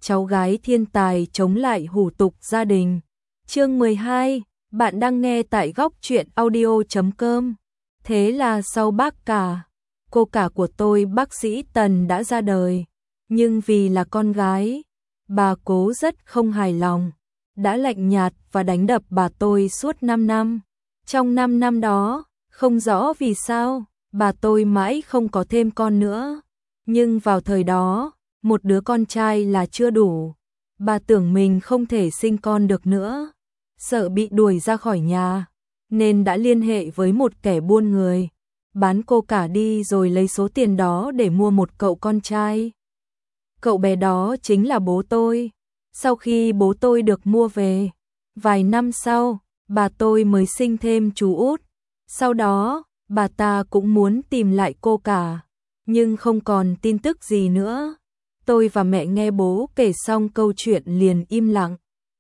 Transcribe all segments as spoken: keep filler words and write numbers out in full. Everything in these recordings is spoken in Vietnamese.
cháu gái thiên tài chống lại hủ tục gia đình. Chương mười hai, bạn đang nghe tại góc truyện audio chấm com. Thế là sau bác cả, cô cả của tôi bác sĩ Tần đã ra đời, nhưng vì là con gái, bà cố rất không hài lòng, đã lạnh nhạt và đánh đập bà tôi suốt năm năm. Trong năm năm đó, không rõ vì sao, bà tôi mãi không có thêm con nữa. Nhưng vào thời đó, một đứa con trai là chưa đủ. Bà tưởng mình không thể sinh con được nữa, sợ bị đuổi ra khỏi nhà, nên đã liên hệ với một kẻ buôn người, bán cô cả đi rồi lấy số tiền đó để mua một cậu con trai. Cậu bé đó chính là bố tôi. Sau khi bố tôi được mua về, vài năm sau, bà tôi mới sinh thêm chú út. Sau đó, bà ta cũng muốn tìm lại cô cả, nhưng không còn tin tức gì nữa. Tôi và mẹ nghe bố kể xong câu chuyện liền im lặng.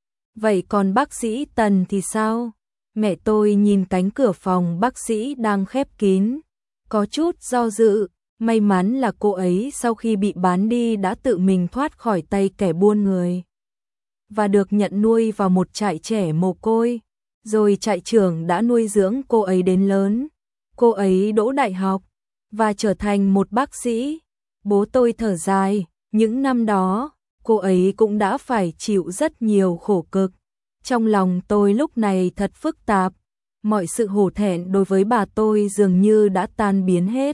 Vậy còn bác sĩ Tần thì sao? Mẹ tôi nhìn cánh cửa phòng bác sĩ đang khép kín, có chút do dự. May mắn là cô ấy sau khi bị bán đi đã tự mình thoát khỏi tay kẻ buôn người và được nhận nuôi vào một trại trẻ mồ côi. Rồi trại trưởng đã nuôi dưỡng cô ấy đến lớn. Cô ấy đỗ đại học và trở thành một bác sĩ. Bố tôi thở dài, những năm đó, cô ấy cũng đã phải chịu rất nhiều khổ cực. Trong lòng tôi lúc này thật phức tạp, mọi sự hổ thẹn đối với bà tôi dường như đã tan biến hết.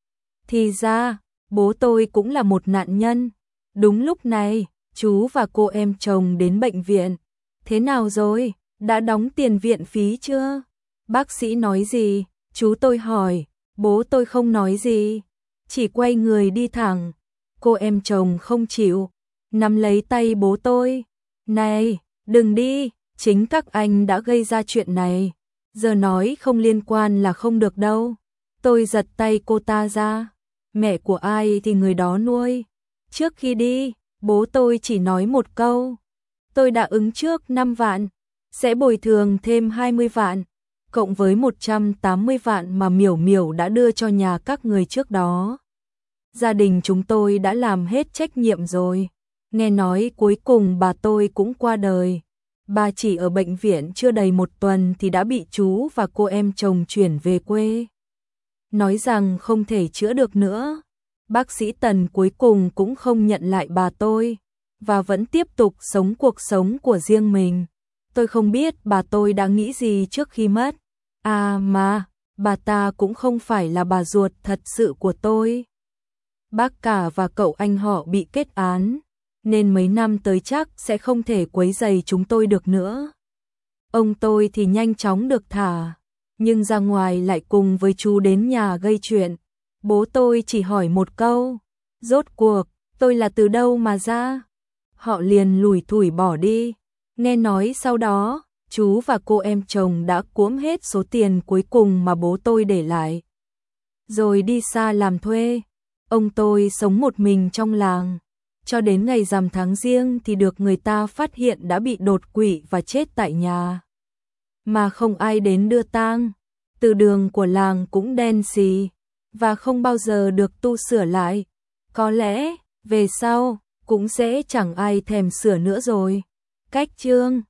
Thì ra, bố tôi cũng là một nạn nhân. Đúng lúc này, chú và cô em chồng đến bệnh viện. Thế nào rồi? Đã đóng tiền viện phí chưa? Bác sĩ nói gì? Chú tôi hỏi. Bố tôi không nói gì, chỉ quay người đi thẳng. Cô em chồng không chịu, nắm lấy tay bố tôi. Này, đừng đi, chính các anh đã gây ra chuyện này. Giờ nói không liên quan là không được đâu. Tôi giật tay cô ta ra. Mẹ của ai thì người đó nuôi. Trước khi đi, bố tôi chỉ nói một câu. Tôi đã ứng trước năm vạn, sẽ bồi thường thêm hai mươi vạn, cộng với một trăm tám mươi vạn mà Miểu Miểu đã đưa cho nhà các người trước đó. Gia đình chúng tôi đã làm hết trách nhiệm rồi. Nghe nói cuối cùng bà tôi cũng qua đời. Bà chỉ ở bệnh viện chưa đầy một tuần thì đã bị chú và cô em chồng chuyển về quê, nói rằng không thể chữa được nữa. Bác sĩ Tần cuối cùng cũng không nhận lại bà tôi và vẫn tiếp tục sống cuộc sống của riêng mình. Tôi không biết bà tôi đã nghĩ gì trước khi mất. À mà, bà ta cũng không phải là bà ruột thật sự của tôi. Bác cả và cậu anh họ bị kết án, nên mấy năm tới chắc sẽ không thể quấy rầy chúng tôi được nữa. Ông tôi thì nhanh chóng được thả, nhưng ra ngoài lại cùng với chú đến nhà gây chuyện. Bố tôi chỉ hỏi một câu, rốt cuộc, tôi là từ đâu mà ra? Họ liền lủi thủi bỏ đi. Nghe nói sau đó, chú và cô em chồng đã cuỗm hết số tiền cuối cùng mà bố tôi để lại, rồi đi xa làm thuê. Ông tôi sống một mình trong làng, cho đến ngày rằm tháng Giêng thì được người ta phát hiện đã bị đột quỵ và chết tại nhà, mà không ai đến đưa tang. Từ đường của làng cũng đen xì và không bao giờ được tu sửa lại. Có lẽ về sau cũng sẽ chẳng ai thèm sửa nữa rồi. Cách chương